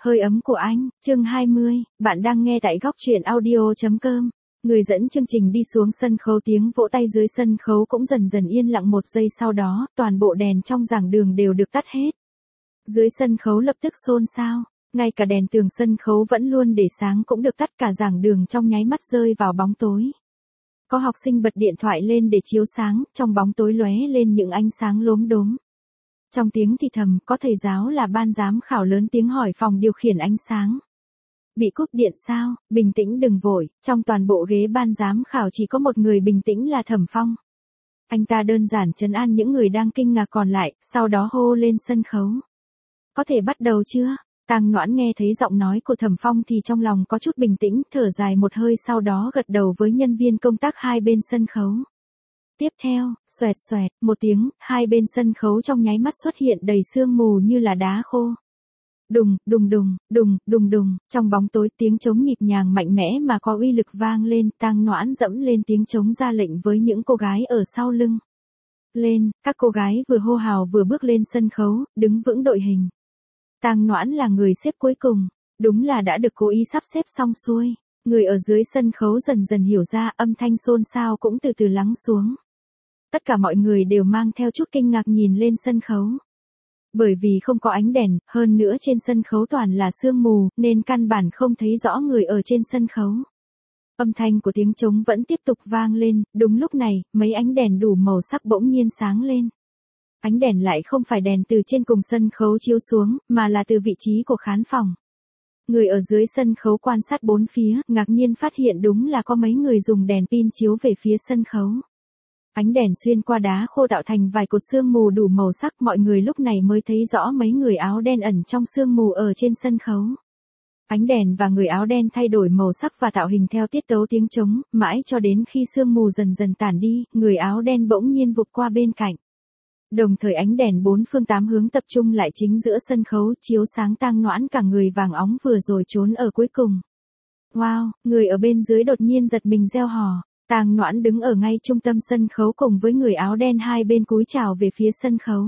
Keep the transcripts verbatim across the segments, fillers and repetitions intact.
hơi ấm của anh, chương hai mươi, bạn đang nghe tại góc truyện audio chấm com. Người dẫn chương trình đi xuống sân khấu, tiếng vỗ tay dưới sân khấu cũng dần dần yên lặng. Một giây sau đó, toàn bộ đèn trong giảng đường đều được tắt hết. Dưới sân khấu lập tức xôn xao, ngay cả đèn tường sân khấu vẫn luôn để sáng cũng được tắt, cả giảng đường trong nháy mắt rơi vào bóng tối. Có học sinh bật điện thoại lên để chiếu sáng, trong bóng tối lóe lên những ánh sáng lốm đốm. Trong tiếng thì thầm, có thầy giáo là ban giám khảo lớn tiếng hỏi phòng điều khiển ánh sáng. Bị cúp điện sao? Bình tĩnh đừng vội, trong toàn bộ ghế ban giám khảo chỉ có một người bình tĩnh là Thẩm Phong. Anh ta đơn giản trấn an những người đang kinh ngạc còn lại, sau đó hô lên sân khấu. Có thể bắt đầu chưa? Tang Noãn nghe thấy giọng nói của Thẩm Phong thì trong lòng có chút bình tĩnh, thở dài một hơi sau đó gật đầu với nhân viên công tác hai bên sân khấu. Tiếp theo, xoẹt xoẹt, một tiếng, hai bên sân khấu trong nháy mắt xuất hiện đầy sương mù như là đá khô. Đùng, đùng đùng, đùng, đùng đùng, trong bóng tối tiếng trống nhịp nhàng mạnh mẽ mà có uy lực vang lên, Tang Noãn dẫm lên tiếng trống ra lệnh với những cô gái ở sau lưng. Lên, các cô gái vừa hô hào vừa bước lên sân khấu, đứng vững đội hình. Tang Noãn là người xếp cuối cùng, đúng là đã được cố ý sắp xếp xong xuôi. Người ở dưới sân khấu dần dần hiểu ra, âm thanh xôn xao cũng từ từ lắng xuống. Tất cả mọi người đều mang theo chút kinh ngạc nhìn lên sân khấu. Bởi vì không có ánh đèn, hơn nữa trên sân khấu toàn là sương mù, nên căn bản không thấy rõ người ở trên sân khấu. Âm thanh của tiếng trống vẫn tiếp tục vang lên, đúng lúc này, mấy ánh đèn đủ màu sắc bỗng nhiên sáng lên. Ánh đèn lại không phải đèn từ trên cùng sân khấu chiếu xuống, mà là từ vị trí của khán phòng. Người ở dưới sân khấu quan sát bốn phía, ngạc nhiên phát hiện đúng là có mấy người dùng đèn pin chiếu về phía sân khấu. Ánh đèn xuyên qua đá khô tạo thành vài cột sương mù đủ màu sắc, mọi người lúc này mới thấy rõ mấy người áo đen ẩn trong sương mù ở trên sân khấu. Ánh đèn và người áo đen thay đổi màu sắc và tạo hình theo tiết tấu tiếng trống, mãi cho đến khi sương mù dần dần tản đi, người áo đen bỗng nhiên vụt qua bên cạnh. Đồng thời ánh đèn bốn phương tám hướng tập trung lại chính giữa sân khấu, chiếu sáng Tang Noãn cả người vàng óng vừa rồi trốn ở cuối cùng. Wow, người ở bên dưới đột nhiên giật mình reo hò. Tang Noãn đứng ở ngay trung tâm sân khấu cùng với người áo đen hai bên cúi chào về phía sân khấu.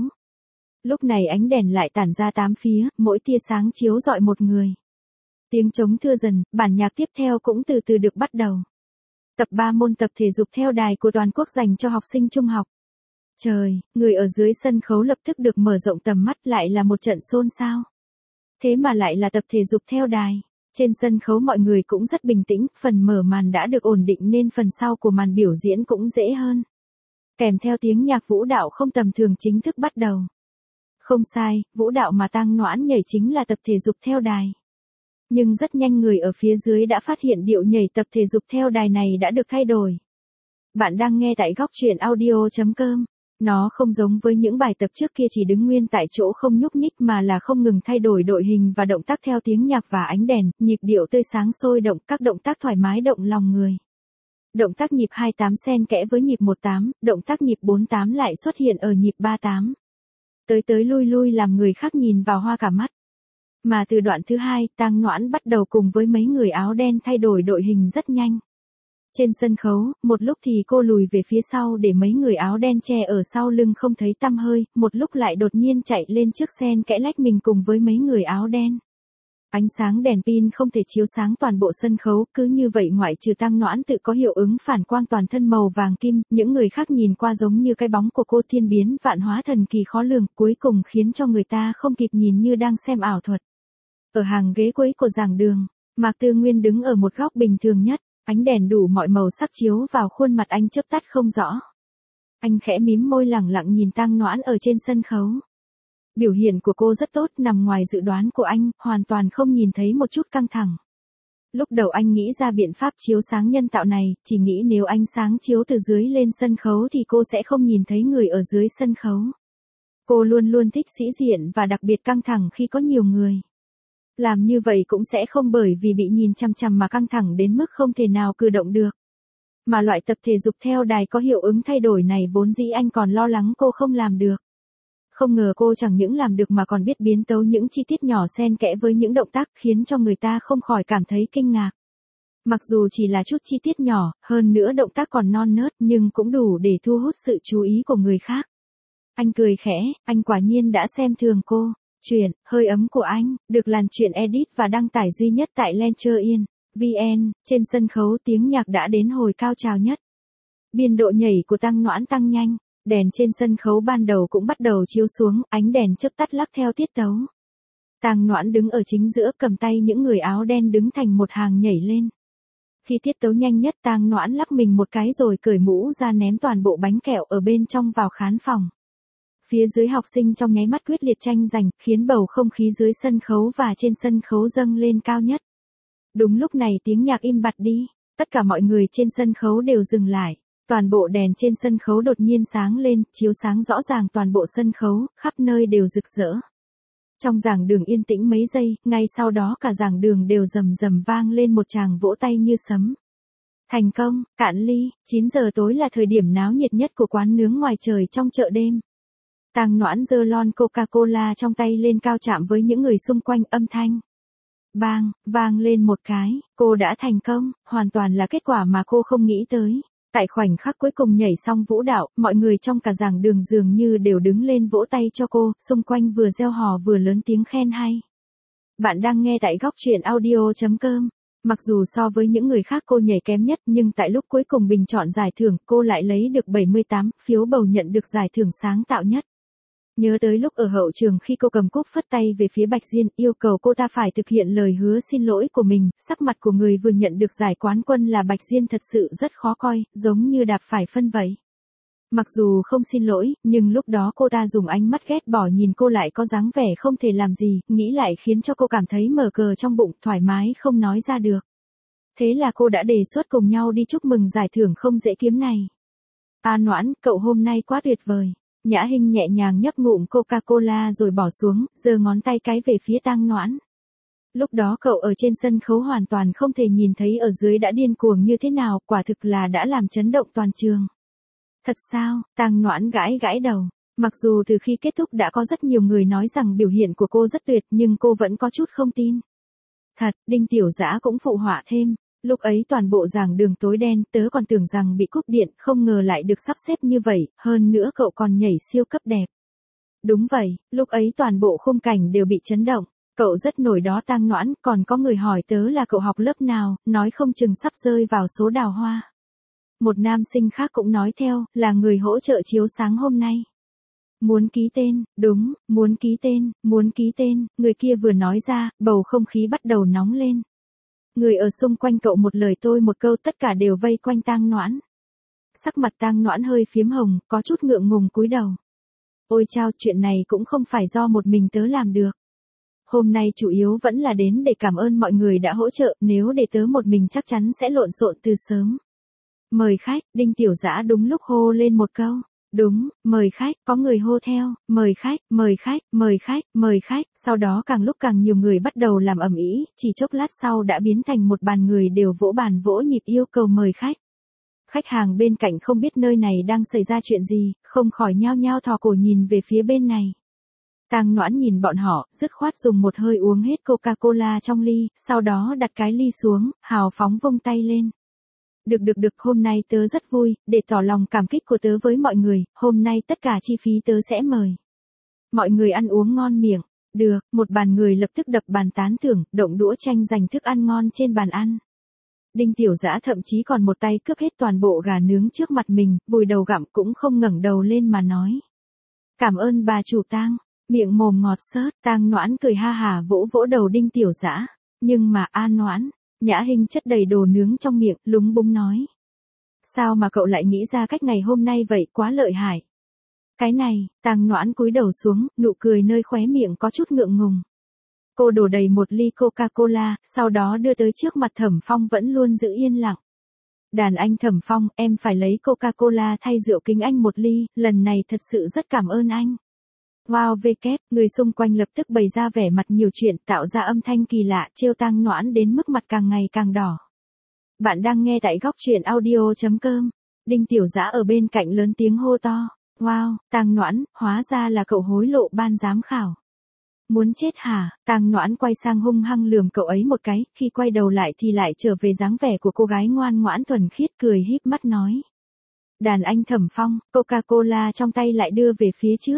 Lúc này ánh đèn lại tản ra tám phía, mỗi tia sáng chiếu rọi một người. Tiếng trống thưa dần, bản nhạc tiếp theo cũng từ từ được bắt đầu. Tập ba môn tập thể dục theo đài của toàn quốc dành cho học sinh trung học. Trời, người ở dưới sân khấu lập tức được mở rộng tầm mắt, lại là một trận xôn xao. Thế mà lại là tập thể dục theo đài. Trên sân khấu mọi người cũng rất bình tĩnh, phần mở màn đã được ổn định nên phần sau của màn biểu diễn cũng dễ hơn. Kèm theo tiếng nhạc vũ đạo không tầm thường chính thức bắt đầu. Không sai, vũ đạo mà Tang Noãn nhảy chính là tập thể dục theo đài. Nhưng rất nhanh người ở phía dưới đã phát hiện điệu nhảy tập thể dục theo đài này đã được thay đổi. Bạn đang nghe tại góc truyện audio chấm com. Nó không giống với những bài tập trước kia chỉ đứng nguyên tại chỗ không nhúc nhích mà là không ngừng thay đổi đội hình và động tác theo tiếng nhạc và ánh đèn, nhịp điệu tươi sáng sôi động, các động tác thoải mái động lòng người. Động tác nhịp hai tám xen kẽ với nhịp một tám, động tác nhịp bốn tám lại xuất hiện ở nhịp ba tám. Tới tới lui lui làm người khác nhìn vào hoa cả mắt. Mà từ đoạn thứ hai, Tang Noãn bắt đầu cùng với mấy người áo đen thay đổi đội hình rất nhanh. Trên sân khấu, một lúc thì cô lùi về phía sau để mấy người áo đen che ở sau lưng không thấy tăm hơi, một lúc lại đột nhiên chạy lên trước xen kẽ lách mình cùng với mấy người áo đen. Ánh sáng đèn pin không thể chiếu sáng toàn bộ sân khấu, cứ như vậy ngoại trừ Tang Noãn tự có hiệu ứng phản quang toàn thân màu vàng kim, những người khác nhìn qua giống như cái bóng của cô thiên biến vạn hóa thần kỳ khó lường, cuối cùng khiến cho người ta không kịp nhìn như đang xem ảo thuật. Ở hàng ghế cuối của giảng đường, Mạc Tư Nguyên đứng ở một góc bình thường nhất. Ánh đèn đủ mọi màu sắc chiếu vào khuôn mặt anh chớp tắt không rõ. Anh khẽ mím môi lẳng lặng nhìn Tang Noãn ở trên sân khấu. Biểu hiện của cô rất tốt, nằm ngoài dự đoán của anh, hoàn toàn không nhìn thấy một chút căng thẳng. Lúc đầu anh nghĩ ra biện pháp chiếu sáng nhân tạo này, chỉ nghĩ nếu ánh sáng chiếu từ dưới lên sân khấu thì cô sẽ không nhìn thấy người ở dưới sân khấu. Cô luôn luôn thích sĩ diện và đặc biệt căng thẳng khi có nhiều người. Làm như vậy cũng sẽ không bởi vì bị nhìn chằm chằm mà căng thẳng đến mức không thể nào cử động được. Mà loại tập thể dục theo đài có hiệu ứng thay đổi này vốn dĩ anh còn lo lắng cô không làm được. Không ngờ cô chẳng những làm được mà còn biết biến tấu những chi tiết nhỏ xen kẽ với những động tác khiến cho người ta không khỏi cảm thấy kinh ngạc. Mặc dù chỉ là chút chi tiết nhỏ, hơn nữa động tác còn non nớt nhưng cũng đủ để thu hút sự chú ý của người khác. Anh cười khẽ, anh quả nhiên đã xem thường cô. Chuyện, hơi ấm của anh, được Làn Chuyện edit và đăng tải duy nhất tại Lencher.in, vê en, trên sân khấu tiếng nhạc đã đến hồi cao trào nhất. Biên độ nhảy của Tăng Noãn tăng nhanh, đèn trên sân khấu ban đầu cũng bắt đầu chiếu xuống, ánh đèn chớp tắt lắc theo tiết tấu. Tăng Noãn đứng ở chính giữa cầm tay những người áo đen đứng thành một hàng nhảy lên. Khi tiết tấu nhanh nhất Tăng Noãn lắc mình một cái rồi cởi mũ ra ném toàn bộ bánh kẹo ở bên trong vào khán phòng. Phía dưới học sinh trong nháy mắt quyết liệt tranh giành, khiến bầu không khí dưới sân khấu và trên sân khấu dâng lên cao nhất. Đúng lúc này tiếng nhạc im bặt đi, tất cả mọi người trên sân khấu đều dừng lại. Toàn bộ đèn trên sân khấu đột nhiên sáng lên, chiếu sáng rõ ràng toàn bộ sân khấu, khắp nơi đều rực rỡ. Trong giảng đường yên tĩnh mấy giây, ngay sau đó cả giảng đường đều rầm rầm vang lên một tràng vỗ tay như sấm. Thành công, cạn ly, chín giờ tối là thời điểm náo nhiệt nhất của quán nướng ngoài trời trong chợ đêm. Tăng Noãn giơ lon Coca-Cola trong tay lên cao chạm với những người xung quanh, âm thanh bang, vang lên một cái, cô đã thành công, hoàn toàn là kết quả mà cô không nghĩ tới. Tại khoảnh khắc cuối cùng nhảy xong vũ đạo, mọi người trong cả giảng đường dường như đều đứng lên vỗ tay cho cô, xung quanh vừa reo hò vừa lớn tiếng khen hay. Bạn đang nghe tại góc truyện audio chấm com. Mặc dù so với những người khác cô nhảy kém nhất nhưng tại lúc cuối cùng bình chọn giải thưởng cô lại lấy được bảy mươi tám phiếu bầu nhận được giải thưởng sáng tạo nhất. Nhớ tới lúc ở hậu trường khi cô cầm cúp phất tay về phía Bạch Diên, yêu cầu cô ta phải thực hiện lời hứa xin lỗi của mình, sắc mặt của người vừa nhận được giải quán quân là Bạch Diên thật sự rất khó coi, giống như đạp phải phân vậy. Mặc dù không xin lỗi, nhưng lúc đó cô ta dùng ánh mắt ghét bỏ nhìn cô lại có dáng vẻ không thể làm gì, nghĩ lại khiến cho cô cảm thấy mở cờ trong bụng, thoải mái không nói ra được. Thế là cô đã đề xuất cùng nhau đi chúc mừng giải thưởng không dễ kiếm này. A Noãn, cậu hôm nay quá tuyệt vời. Nhã Hinh nhẹ nhàng nhấp ngụm Coca-Cola rồi bỏ xuống, giơ ngón tay cái về phía Tăng Noãn. Lúc đó cậu ở trên sân khấu hoàn toàn không thể nhìn thấy ở dưới đã điên cuồng như thế nào, quả thực là đã làm chấn động toàn trường. Thật sao? Tăng Noãn gãi gãi đầu. Mặc dù từ khi kết thúc đã có rất nhiều người nói rằng biểu hiện của cô rất tuyệt nhưng cô vẫn có chút không tin. Thật, Đinh Tiểu Dã cũng phụ họa thêm. Lúc ấy toàn bộ giảng đường tối đen, tớ còn tưởng rằng bị cúp điện, không ngờ lại được sắp xếp như vậy, hơn nữa cậu còn nhảy siêu cấp đẹp. Đúng vậy, lúc ấy toàn bộ khung cảnh đều bị chấn động. Cậu rất nổi đó Tăng Noãn, còn có người hỏi tớ là cậu học lớp nào, nói không chừng sắp rơi vào số đào hoa. Một nam sinh khác cũng nói theo, là người hỗ trợ chiếu sáng hôm nay. Muốn ký tên, đúng, muốn ký tên, muốn ký tên, người kia vừa nói ra, bầu không khí bắt đầu nóng lên. Người ở xung quanh cậu một lời tôi một câu tất cả đều vây quanh Tăng Noãn. Sắc mặt Tăng Noãn hơi phiếm hồng, có chút ngượng ngùng cúi đầu. Ôi chao, chuyện này cũng không phải do một mình tớ làm được. Hôm nay chủ yếu vẫn là đến để cảm ơn mọi người đã hỗ trợ, nếu để tớ một mình chắc chắn sẽ lộn xộn từ sớm. Mời khách, Đinh Tiểu Dã đúng lúc hô lên một câu. Đúng, mời khách, có người hô theo, mời khách, mời khách, mời khách, mời khách, sau đó càng lúc càng nhiều người bắt đầu làm ầm ĩ, chỉ chốc lát sau đã biến thành một bàn người đều vỗ bàn vỗ nhịp yêu cầu mời khách. Khách hàng bên cạnh không biết nơi này đang xảy ra chuyện gì, không khỏi nhao nhao thò cổ nhìn về phía bên này. Tăng Noãn nhìn bọn họ, dứt khoát dùng một hơi uống hết Coca-Cola trong ly, sau đó đặt cái ly xuống, hào phóng vung tay lên. Được được được, hôm nay tớ rất vui, để tỏ lòng cảm kích của tớ với mọi người, hôm nay tất cả chi phí tớ sẽ mời. Mọi người ăn uống ngon miệng, được, một bàn người lập tức đập bàn tán thưởng, động đũa tranh giành thức ăn ngon trên bàn ăn. Đinh Tiểu Dã thậm chí còn một tay cướp hết toàn bộ gà nướng trước mặt mình, vùi đầu gặm cũng không ngẩng đầu lên mà nói. Cảm ơn bà chủ Tang, miệng mồm ngọt xớt, Tăng Noãn cười ha hà vỗ vỗ đầu Đinh Tiểu Dã, nhưng mà A Noãn. Nhã Hinh chất đầy đồ nướng trong miệng, lúng búng nói. Sao mà cậu lại nghĩ ra cách ngày hôm nay vậy, quá lợi hại. Cái này, Tăng Noãn cúi đầu xuống, nụ cười nơi khóe miệng có chút ngượng ngùng. Cô đổ đầy một ly Coca-Cola, sau đó đưa tới trước mặt Thẩm Phong vẫn luôn giữ yên lặng. Đàn anh Thẩm Phong, em phải lấy Coca-Cola thay rượu kính anh một ly, lần này thật sự rất cảm ơn anh. Wow vê kép, người xung quanh lập tức bày ra vẻ mặt nhiều chuyện, tạo ra âm thanh kỳ lạ, trêu Tăng Noãn đến mức mặt càng ngày càng đỏ. Bạn đang nghe tại góc truyện audio chấm com. Đinh Tiểu Dã ở bên cạnh lớn tiếng hô to. Wow, Tăng Noãn, hóa ra là cậu hối lộ ban giám khảo. Muốn chết hả? Tăng Noãn quay sang hung hăng lườm cậu ấy một cái, khi quay đầu lại thì lại trở về dáng vẻ của cô gái ngoan ngoãn thuần khiết, cười híp mắt nói. Đàn anh Thẩm Phong, Coca-Cola trong tay lại đưa về phía trước.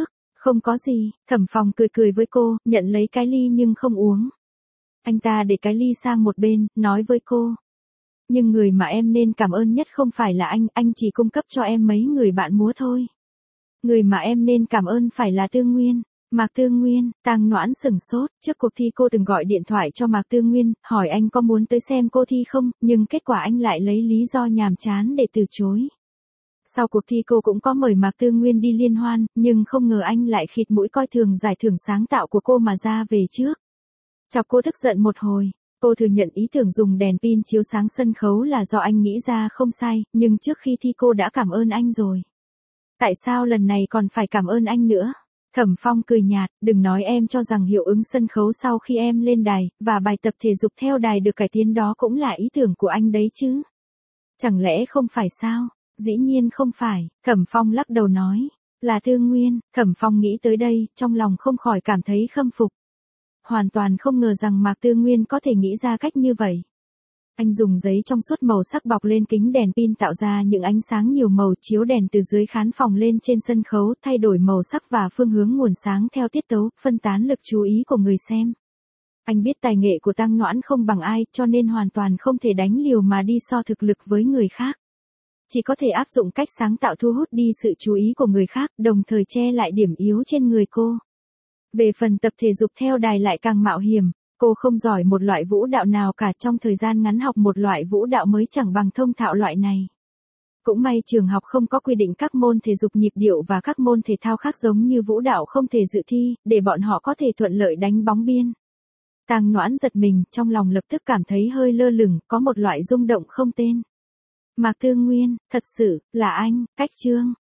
Không có gì, Thẩm Phong cười cười với cô, nhận lấy cái ly nhưng không uống. Anh ta để cái ly sang một bên, nói với cô. Nhưng người mà em nên cảm ơn nhất không phải là anh, anh chỉ cung cấp cho em mấy người bạn múa thôi. Người mà em nên cảm ơn phải là Tư Nguyên. Mạc Tư Nguyên, Tang Noãn sửng sốt, trước cuộc thi cô từng gọi điện thoại cho Mạc Tư Nguyên, hỏi anh có muốn tới xem cô thi không, nhưng kết quả anh lại lấy lý do nhàm chán để từ chối. Sau cuộc thi cô cũng có mời Mạc Tư Nguyên đi liên hoan, nhưng không ngờ anh lại khịt mũi coi thường giải thưởng sáng tạo của cô mà ra về trước. Chọc cô tức giận một hồi, cô thừa nhận ý tưởng dùng đèn pin chiếu sáng sân khấu là do anh nghĩ ra không sai, nhưng trước khi thi cô đã cảm ơn anh rồi. Tại sao lần này còn phải cảm ơn anh nữa? Thẩm Phong cười nhạt, đừng nói em cho rằng hiệu ứng sân khấu sau khi em lên đài, và bài tập thể dục theo đài được cải tiến đó cũng là ý tưởng của anh đấy chứ. Chẳng lẽ không phải sao? Dĩ nhiên không phải, Thẩm Phong lắc đầu nói. Là Tư Nguyên, Thẩm Phong nghĩ tới đây, trong lòng không khỏi cảm thấy khâm phục. Hoàn toàn không ngờ rằng Mạc Tư Nguyên có thể nghĩ ra cách như vậy. Anh dùng giấy trong suốt màu sắc bọc lên kính đèn pin tạo ra những ánh sáng nhiều màu chiếu đèn từ dưới khán phòng lên trên sân khấu, thay đổi màu sắc và phương hướng nguồn sáng theo tiết tấu, phân tán lực chú ý của người xem. Anh biết tài nghệ của Tang Noãn không bằng ai, cho nên hoàn toàn không thể đánh liều mà đi so thực lực với người khác. Chỉ có thể áp dụng cách sáng tạo thu hút đi sự chú ý của người khác, đồng thời che lại điểm yếu trên người cô. Về phần tập thể dục theo đài lại càng mạo hiểm. Cô không giỏi một loại vũ đạo nào cả, trong thời gian ngắn học một loại vũ đạo mới chẳng bằng thông thạo loại này. Cũng may trường học không có quy định các môn thể dục nhịp điệu và các môn thể thao khác giống như vũ đạo không thể dự thi, để bọn họ có thể thuận lợi đánh bóng biên. Tang Noãn giật mình, trong lòng lập tức cảm thấy hơi lơ lửng, có một loại rung động không tên. Mạc Tư Nguyên, thật sự, là anh, Cách Trương.